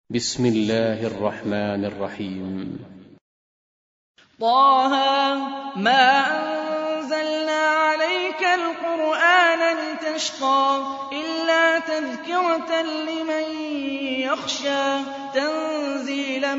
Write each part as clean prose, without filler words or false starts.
بسم الله الرحمن الرحيم. طه ما أنزلنا عليك القرآن لتشقى إلا تذكرة لمن يخشى تنزيلا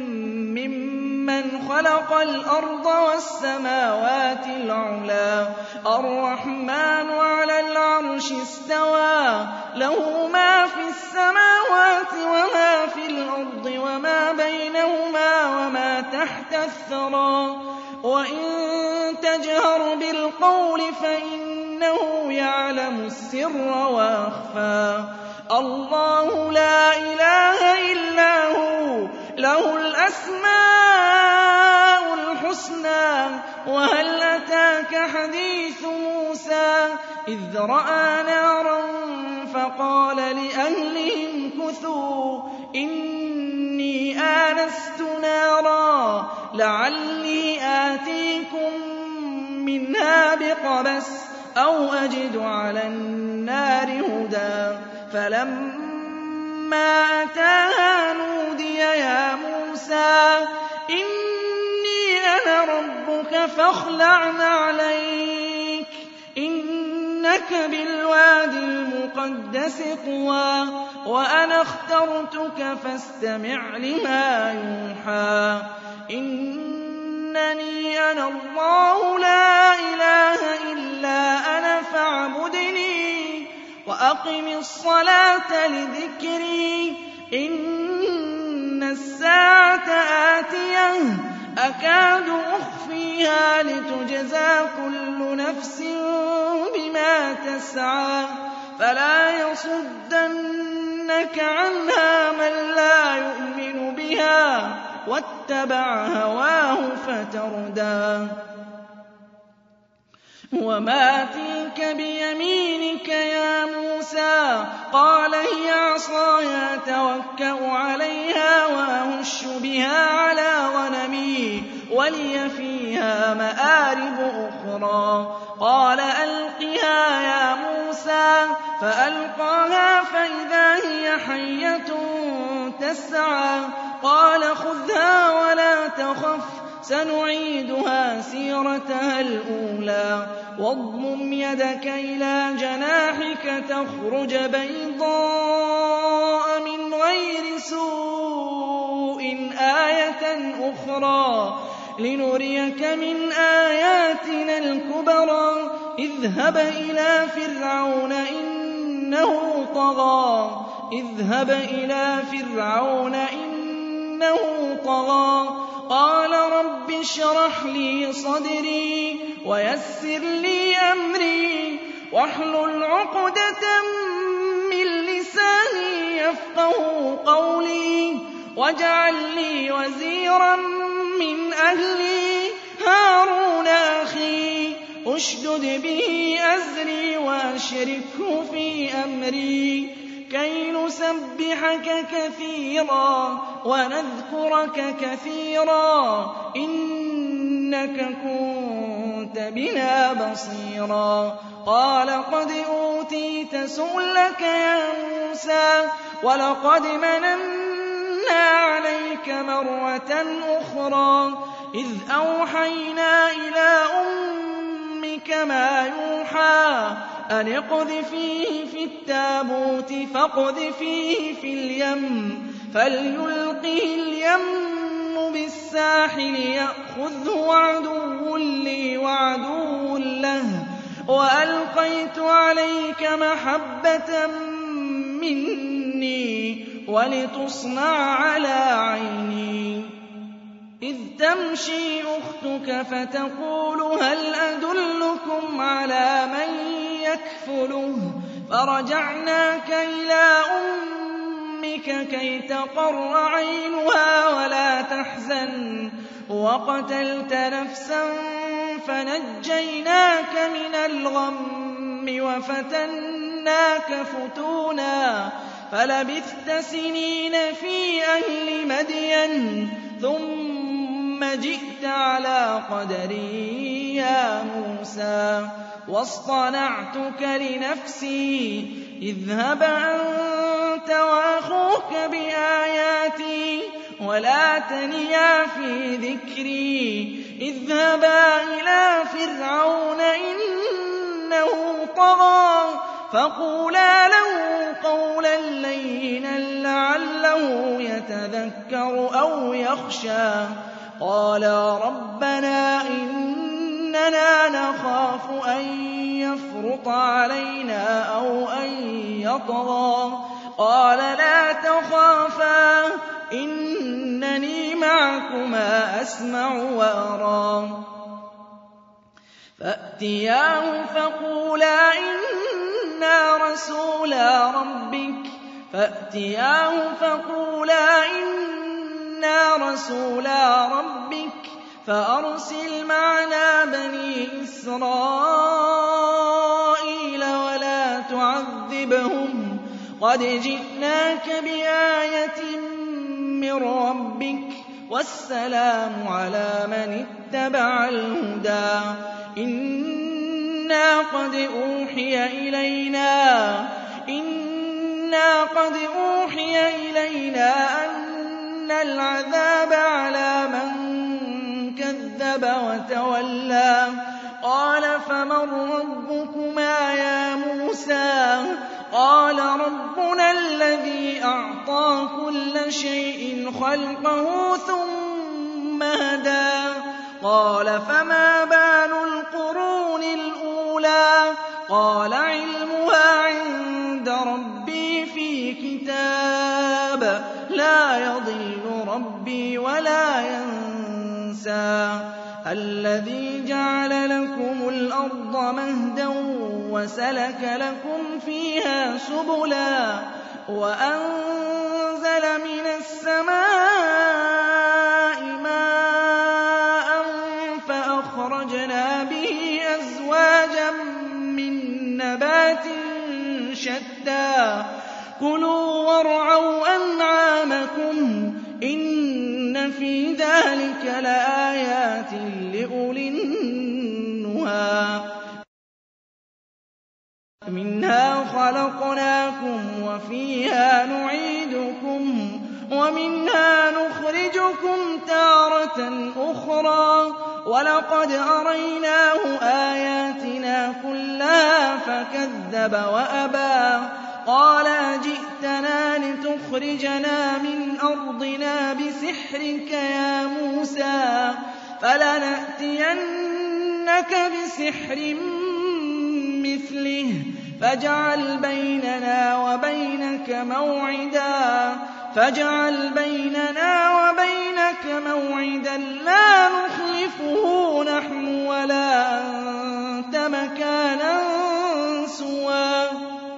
ممن خلق الأرض والسماوات العلى الرحمن على العرش استوى له ما في السماوات وما في الأرض وما بينهما وما تحت الثرى وإن تجهر بالقول فإنه يعلم السر وأخفى الله لا إله إلا هو له الأسماء الحسنى وهل أتاك حديث موسى إذ رأى نارا فقال لأهلهم كثوا إني آنست نارا لعلي آتيكم منها بقبس أو أجد على النار هدى فلما أتاها نودي يا موسى إني أنا ربك فاخلع نعليك إنك بالوادي المقدس طوى وأنا اخترتك فاستمع لما يوحى إنني أنا الله لا إله إلا أنا فاعبدني وأقم الصلاة لذكري إن الساعة آتية أكاد أخفيها لتجزى كل نفس بما تسعى فلا يصدنك عنها من لا يؤمن بها واتبع هواه فتردى وما تلك بيمينك يا موسى قال هي عصاي أتوكأ عليها وأهش بها على غنمي ولي فيها مآرب أخرى قال ألقها يا موسى فألقاها فإذا هي حية تسعى قال خذها ولا تخف سنعيدها سيرتها الأولى واضمم يدك إلى جناحك تخرج بيضاء من غير سوء آية أخرى لنريك من آياتنا الكبرى اذهب إلى فرعون إنه طغى قال رب اشرح لي صدري ويسر لي أمري واحلل عقدة من لساني يفقهوا قولي واجعل لي وزيرا من أهلي هارون أخي اشدد به أزري وأشركه في أمري كي نسبحك كثيرا ونذكرك كثيرا إنك كنت بنا بصيرا قال قد أوتيت سؤلك يا موسى ولقد مننا عليك مرة أخرى إذ أوحينا إلى أمك ما يوحى أن اقذفيه في التابوت فاقذفيه في اليم فليلقه اليم بالساحل يأخذه عدو لي وعدو له وألقيت عليك محبة مني ولتصنع على عيني إذ تمشي أختك فتقول هل أدلكم على من يكفله فرجعناك إلى أمك كي تقر عينها ولا تحزن وقتلت نفسا فنجيناك من الغم وفتناك فتونا فلبثت سنين في أهل مدين ثم جئت على قدري يا موسى واصطنعتك لنفسي اذهب أنت وأخوك بآياتي ولا تنيا في ذكري اذهبا إلى فرعون إنه طغى فقولا له قولا لينا لعله يتذكر أو يخشى قالا ربنا إننا نخاف أن يفرط علينا أو أن يطغى قال لا تخافا إنني معكما أسمع وأرى فأتياه فقولا إنا رسولا ربك فأرسل معنا بني إسرائيل ولا تعذبهم قد جئناك بآية من ربك والسلام على من اتبع الهدى إنا قد أوحي إلينا أن العذاب على من كذب وتولى قال فمن ربكما يا موسى قال ربنا الذي أعطى كل شيء خلقه ثم هدى قال فما بال القرون الأولى قال علمها عند ربي في كتاب لا يضل ربي ولا ينسى الذي جعل لكم الأرض مهدا وسلك لكم فيها سبلا وأنزل من السماء ماء فأخرجنا به أزواجا من نبات شتى كلوا وارعوا أنعامكم إن في ذلك لآيات لأولي النهى منها خلقناكم وفيها نعيدكم ومنها نخرجكم تارة أخرى ولقد أريناه آياتنا كلها فكذب وأبى قال أجئتنا لتخرجنا من أرضنا بسحرك يا موسى فلنأتينك بسحر مثله فاجعل بيننا وبينك موعدا لا نخلفه نحن ولا أنت مكانا سوى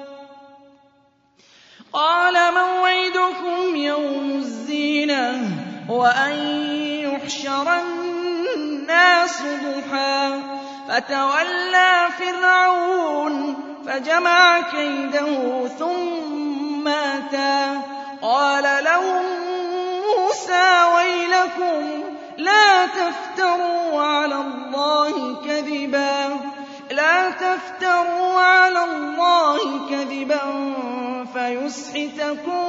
قال موعدكم يوم الزينة وأن يحشر الناس ضحى فتولى فرعون فجمع كيده ثم أتى قال لهم موسى ويلكم لا تفتروا على الله كذبا فيسحتكم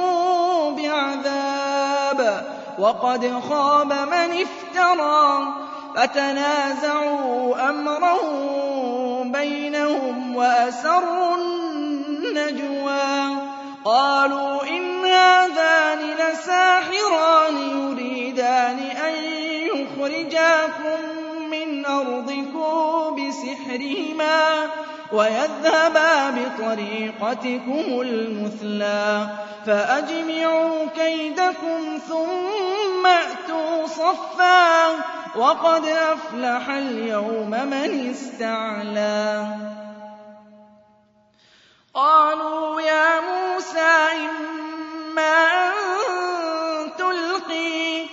بعذاب وقد خاب من افترى فتنازعوا أمرهم بينهم وأسروا النجوى قالوا إن هذان لساحران يريدان أن يخرجاكم من أرضكم بسحرهما ويذهبا بطريقتكم المثلى فأجمعوا كيدكم ثم أتوا صفا وقد أفلح اليوم من استعلى قالوا يا موسى إما أن تلقي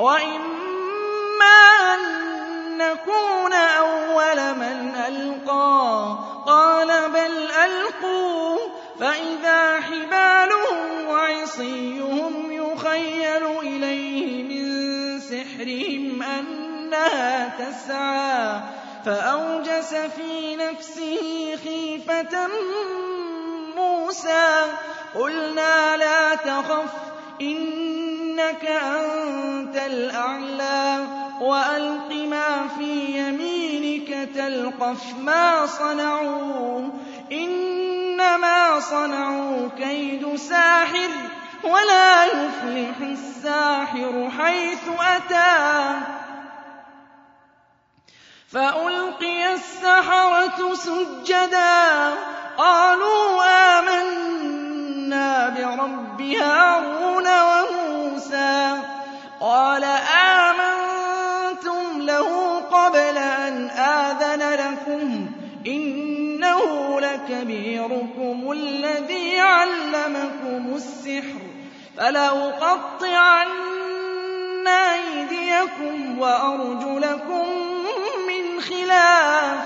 وإما أن نكون أول من ألقى قال بل ألقوا فإذا حبالهم وعصيهم يخيل إليه من سحرهم أنها تسعى فأوجس في نفسه خيفة موسى قلنا لا تخف إنما إِنَّكَ أَنتَ الْأَعْلَىٰ وَأَلْقِ مَا فِي يَمِينِكَ تَلْقَفْ مَا صَنَعُوا إِنَّمَا صَنَعُوا كَيْدُ سَاحِرٍ وَلَا يُفْلِحُ السَّاحِرُ حَيْثُ أَتَىٰ فَأُلْقِيَ السَّحَرَةُ سُجَّدًا قَالُوا آمَنَّا بِرَبِّ هَارُونَ وَمُوسَىٰ قَالَ آمَنتُمْ لَهُ قَبْلَ أَنْ آذَنَ لَكُمْ إِنَّهُ لَكَبِيرُكُمُ الَّذِي عَلَّمَكُمُ السِّحْرَ فَلَأُقَطِّعَنَّ أَيْدِيَكُمْ وَأَرْجُلَكُم مِّنْ خِلَافٍ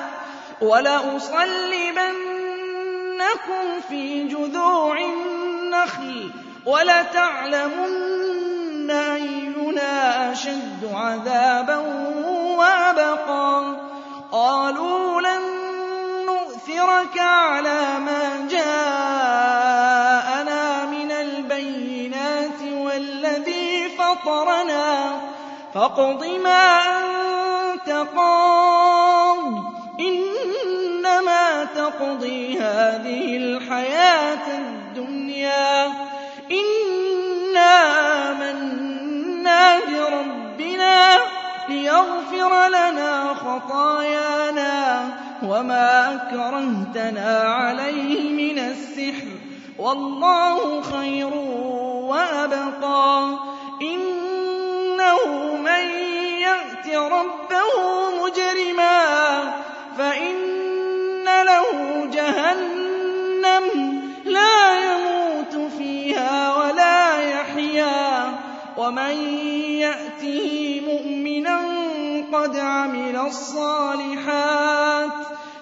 وَلَأُصَلِّبَنَّكُمْ فِي جُذُوعِ النَّخْلِ وَلَتَعْلَمُنَّ أَيُّنَا أَشَدُّ عَذَابًا وَأَبْقَىٰ قَالُوا لَن نُّؤْثِرَكَ عَلَىٰ مَا جَاءَنَا مِنَ الْبَيِّنَاتِ وَالَّذِي فَطَرَنَا فَاقْضِ مَا أَنتَ قَاضٍ إِنَّمَا تَقْضِي هَٰذِهِ الْحَيَاةَ الدُّنْيَا إِنَّا آمَنَّا بِرَبِّنَا لِيَغْفِرَ لَنَا خَطَايَانَا وَمَا أَكْرَهْتَنَا عَلَيْهِ مِنَ السِّحْرِ وَاللَّهُ خَيْرٌ وَأَبْقَىٰ إِنَّهُ مَن يَأْتِ رَبَّهُ مُجْرِمًا فَإِنَّ لَهُ جَهَنَّمَ لَا يَمُوتُ فِيهَا وَلَا يَحْيَىٰ وَمَن يَأْتِهِ مُؤْمِنًا قَدْ عَمِلَ الصَّالِحَاتِ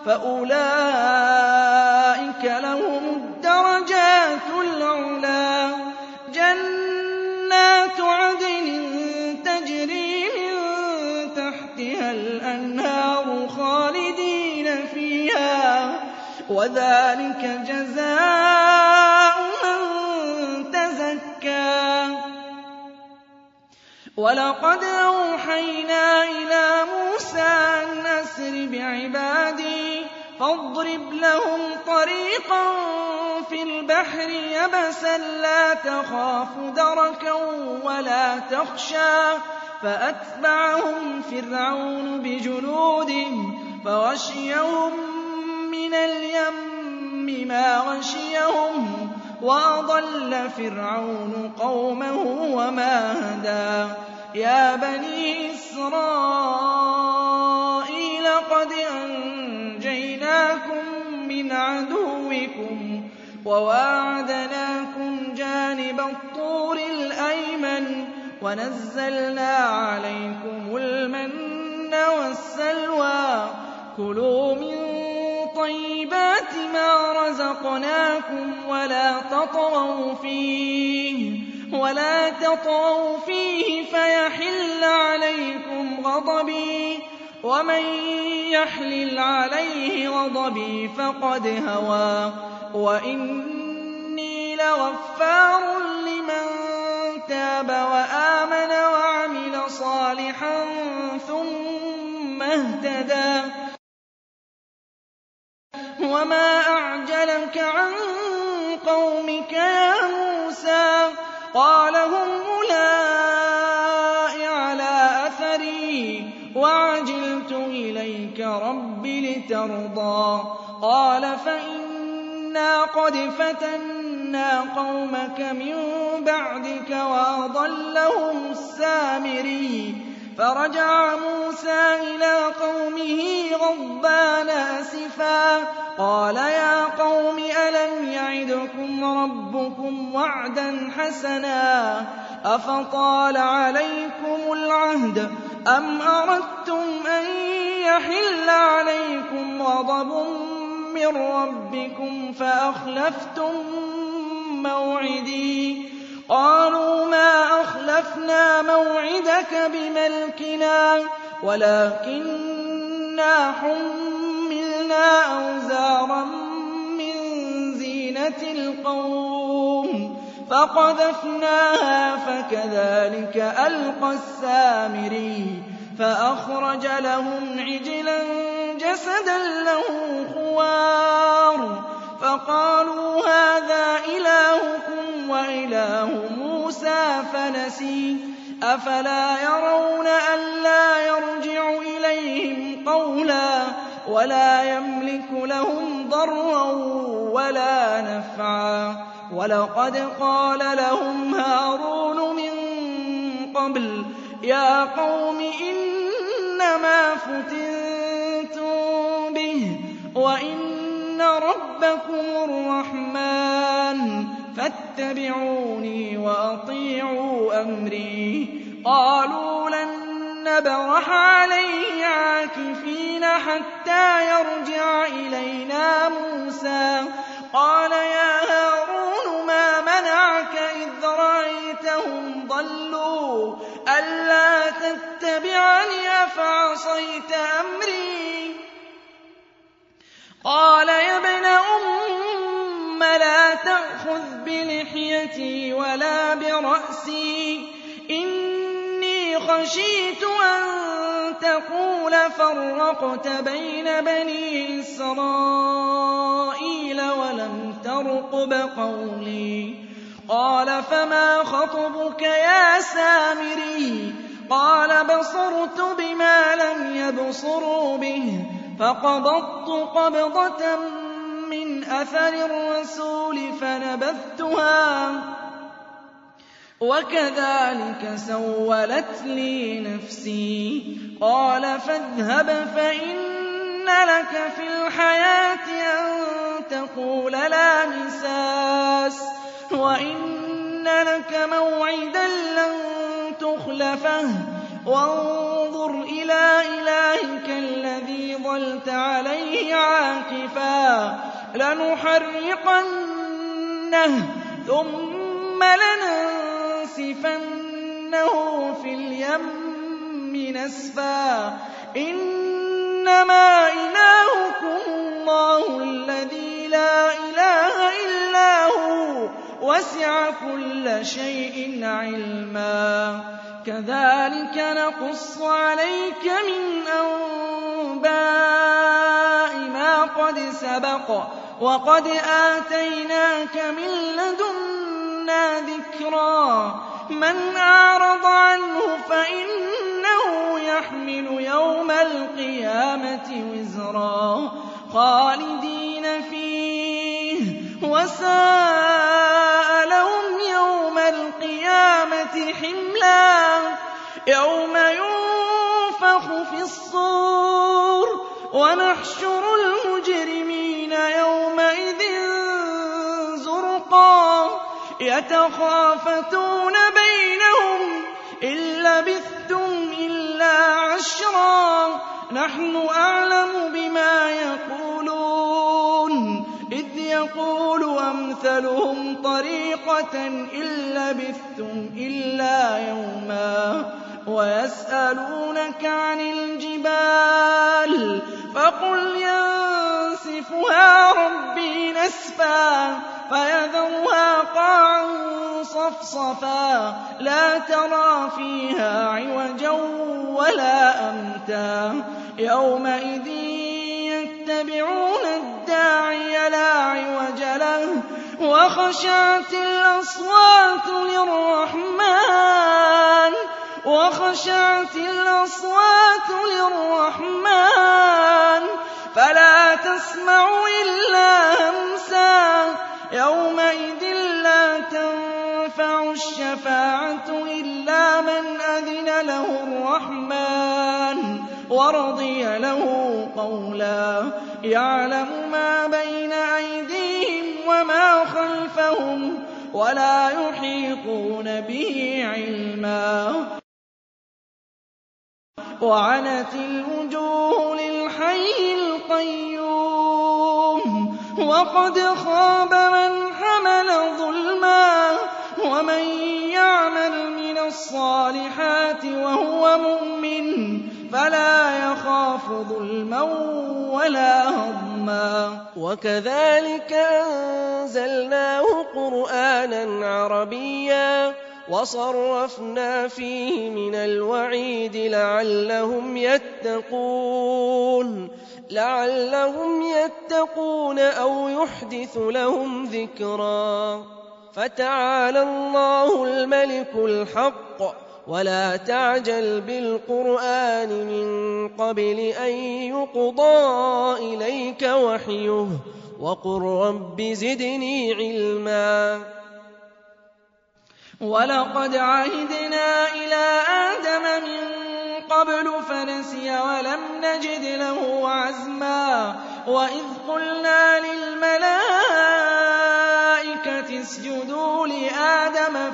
فَأُولَٰئِكَ لَهُمُ الدَّرَجَاتُ الْعُلَىٰ جَنَّاتُ عَدْنٍ تَجْرِي مِن تَحْتِهَا الْأَنْهَارُ خَالِدِينَ فِيهَا وَذَٰلِكَ جَزَاءُ مَن تَزَكَّىٰ وَلَقَدْ أَوْحَيْنَا إِلَىٰ مُوسَىٰ أَنْ أَسْرِ بِعِبَادِي فاضرب لهم طريقا في البحر يبسا لا تخاف دركا ولا تخشى فأتبعهم فرعون بجنوده فغشيهم من اليم ما غشيهم وأضل فرعون قومه وما هدى يا بني إسرائيل قد أنجيناكم من عدوكم وواعدناكم جانب الطور الأيمن ونزلنا عليكم المن والسلوى كلوا من طيبات ما رزقناكم ولا تطغوا فيه فيحل عليكم غضبي ومن يحلل عليه غضبي فقد هوى وإني لغفار لمن تاب وآمن وعمل صالحا ثم اهتدى وما أعجلك عن قومك يا موسى قال هم أولئك على أثري وعجلت إليك رب لترضى قال فإنا قد فتنا قومك من بعدك وأضلهم السامري فرجع موسى إلى قومه غضبان أسفا قال يا قوم ألم يعدكم ربكم وعدا حسنا أفطال عليكم العهد أم أردتم أن يحل عليكم غضب من ربكم فأخلفتم موعدي قالوا ما أخلفنا موعدك بملكنا ولكننا حملنا أوزارا من زينة القوم فقذفناها فكذلك ألقى السامري فأخرج لهم عجلا جسدا له خوار فقالوا هذا إلهكم وإله موسى فنسي أفلا يرون ألا يرجع إليهم قولا ولا يملك لهم ضرا ولا نفعا ولقد قال لهم هارون من قبل يا قوم إنما فتنتم به وإن ربكم الرحمن فاتبعوني وأطيعوا أمري قالوا لن نبرح عليه عاكفين حتى يرجع إلينا موسى قال يا هارون ما منعك إذ رأيتهم ضلوا ألا تتبعني أفعصيت أمري قال يا ابن أم لا تأخذ بلحيتي ولا برأسي إني خشيت أن تقول فرقت بين بني إسرائيل ولم ترقب قولي قال فما خطبك يا سامري قال بصرت بما لم يبصروا به فقبضت قبضة من أثر الرسول فنبذتها وكذلك سولت لي نفسي قال فاذهب فإن لك في الحياة أن تقول لا مساس وإن لك موعدا لن تخلفه وانظر إلى إلهك الذي ظلت عليه عاكفا لنحرقنه ثم لننسفنه في اليم نسفا إنما إلهكم الله الذي لا إله إلا هو وسع كل شيء علما كذلك نقص عليك من أنباء ما قد سبق وقد آتيناك من لدنا ذكرا من أعرض عنه فإنه يحمل يوم القيامة وزرا خالدين فيه وساء لهم يوم القيامة حملا يوم ينفخ في الصور ونحشر المجرمين يومئذ زرقا يتخافتون بينهم إن لبثتم إلا عشرا نحن أعلم بما يقولون إذ يقول أمثلهم طريقة إن لبثتم إلا يوما ويسألونك عن الجبال فقل ينسفها ربي نسفا فيذرها قاعا صفصفا لا ترى فيها عوجا ولا أمتا يومئذ يتبعون الداعي لا عوج له وخشعت الأصوات للرحمن فلا تسمع إلا همسا يومئذ لا تنفع الشفاعة إلا من أذن له الرحمن ورضي له قولا يعلم ما بين أيديهم وما خلفهم ولا يحيطون به علما وعنت الوجوه للحي القيوم وقد خاب من حمل ظلما ومن يعمل من الصالحات وهو مؤمن فلا يخاف ظلما ولا هضما وكذلك أنزلناه قرآنا عربيا وصرفنا فيه من الوعيد لعلهم يتقون أو يحدث لهم ذكرا. فتعالى الله الملك الحق ولا تعجل بالقرآن من قبل أن يقضى إليك وحيه وقل رب زدني علما. ولقد عهدنا إلى آدم من قبل فنسي ولم نجد له عزما. وإذ قلنا للملائكة اسجدوا لآدم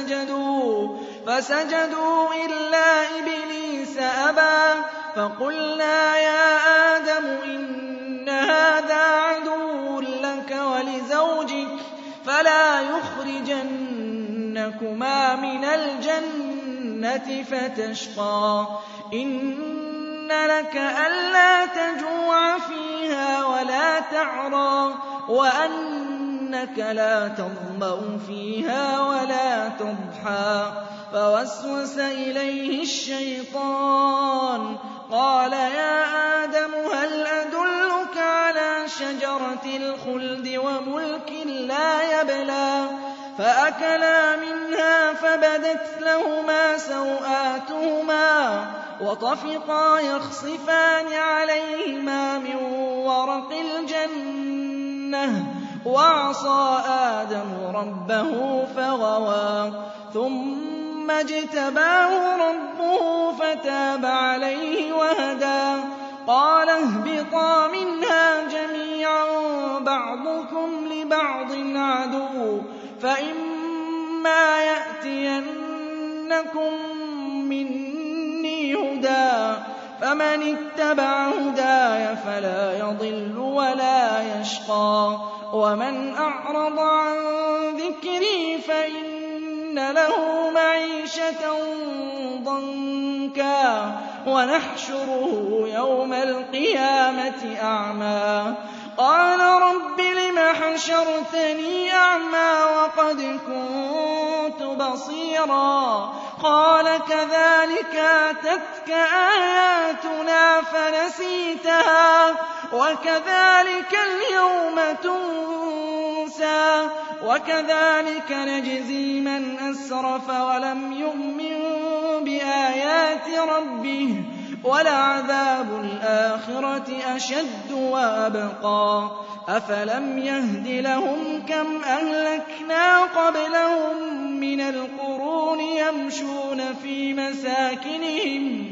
فسجدوا إلا إبليس أبى. فقلنا يا آدم إن هذا عدو لك ولزوجك فلا يخرجنكما من الجنة فتشقى. إن لك ألا تجوع فيها ولا تعرى وأنك لا تظمأ فيها ولا تضحى. فوسوس إليه الشيطان قال يا آدم هل أدلك على شجرة الخلد وملك لا يبلى. فأكلا منها فبدت لهما سوآتهما وطفقا يخصفان عليهما من ورق الجنة. وعصى آدم ربه فغوى ثم اجتباه ربه فتاب عليه وهدى. قال اهبطا منها جميعا بعضكم لبعض عدو فإما يأتينكم مني هدى فمن اتبع هداي فلا يضل ولا يشقى. ومن أعرض عن ذكري فإن له معيشة ضنكا ونحشره يوم القيامة أعمى. قال رب لم حشرتني أعمى وقد كنت بصيرا. قال كذلك أتتك آياتنا فنسيتها وكذلك اليوم تنسى. وكذلك نجزي من أسرف ولم يؤمن بآيات ربه ولعذاب الآخرة أشد وأبقى. أفلم يهد لهم كم أهلكنا قبلهم من القرون يمشون في مساكنهم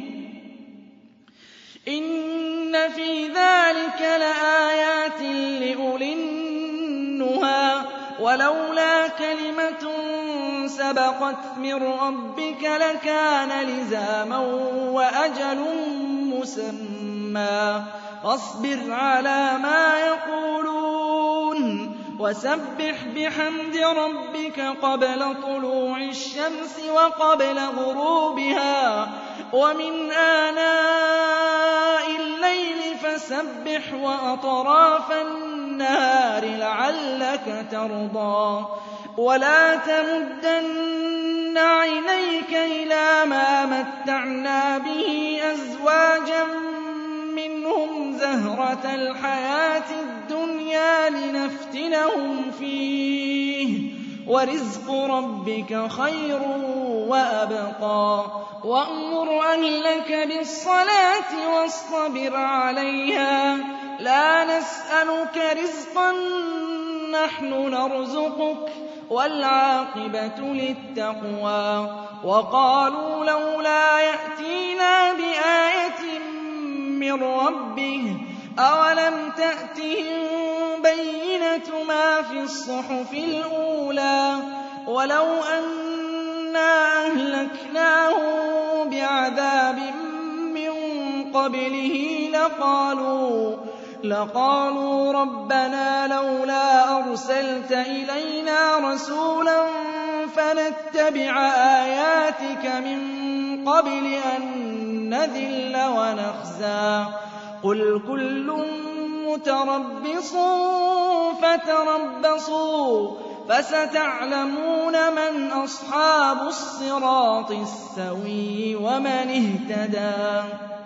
إن في ذلك لآيات لأولي النهى. ولولا كلمة سبقت من ربك لكان لزاما وأجل مسمى. فاصبر على ما يقولون وسبح بحمد ربك قبل طلوع الشمس وقبل غروبها ومن آناء الليل فسبح وأطراف النهار لعلك ترضى. ولا تمدن عينيك إلى ما متعنا به أزواجا منهم زهرة الحياة الدنيا لنفتنهم فيه ورزق ربك خير وأبقى. وأمر أهلك بالصلاة واصطبر عليها لا نسألك رزقا نحن نرزقك والعاقبة للتقوى. وقالوا لولا يأتينا بآية من ربه أولم تأتهم بينة ما في الصحف الأولى ولو أنا أهلكناهم بعذاب من قبله لقالوا ربنا لولا أرسلت إلينا رسولا فنتبع آياتك من قبل أن نذل ونخزى. قل كل مُتَرَبِّصٌ فَتَرَبَّصُوا فَسَتَعْلَمُونَ مَنْ أَصْحَابُ الصِّرَاطِ السَّوِيِّ وَمَنِ اهْتَدَىٰ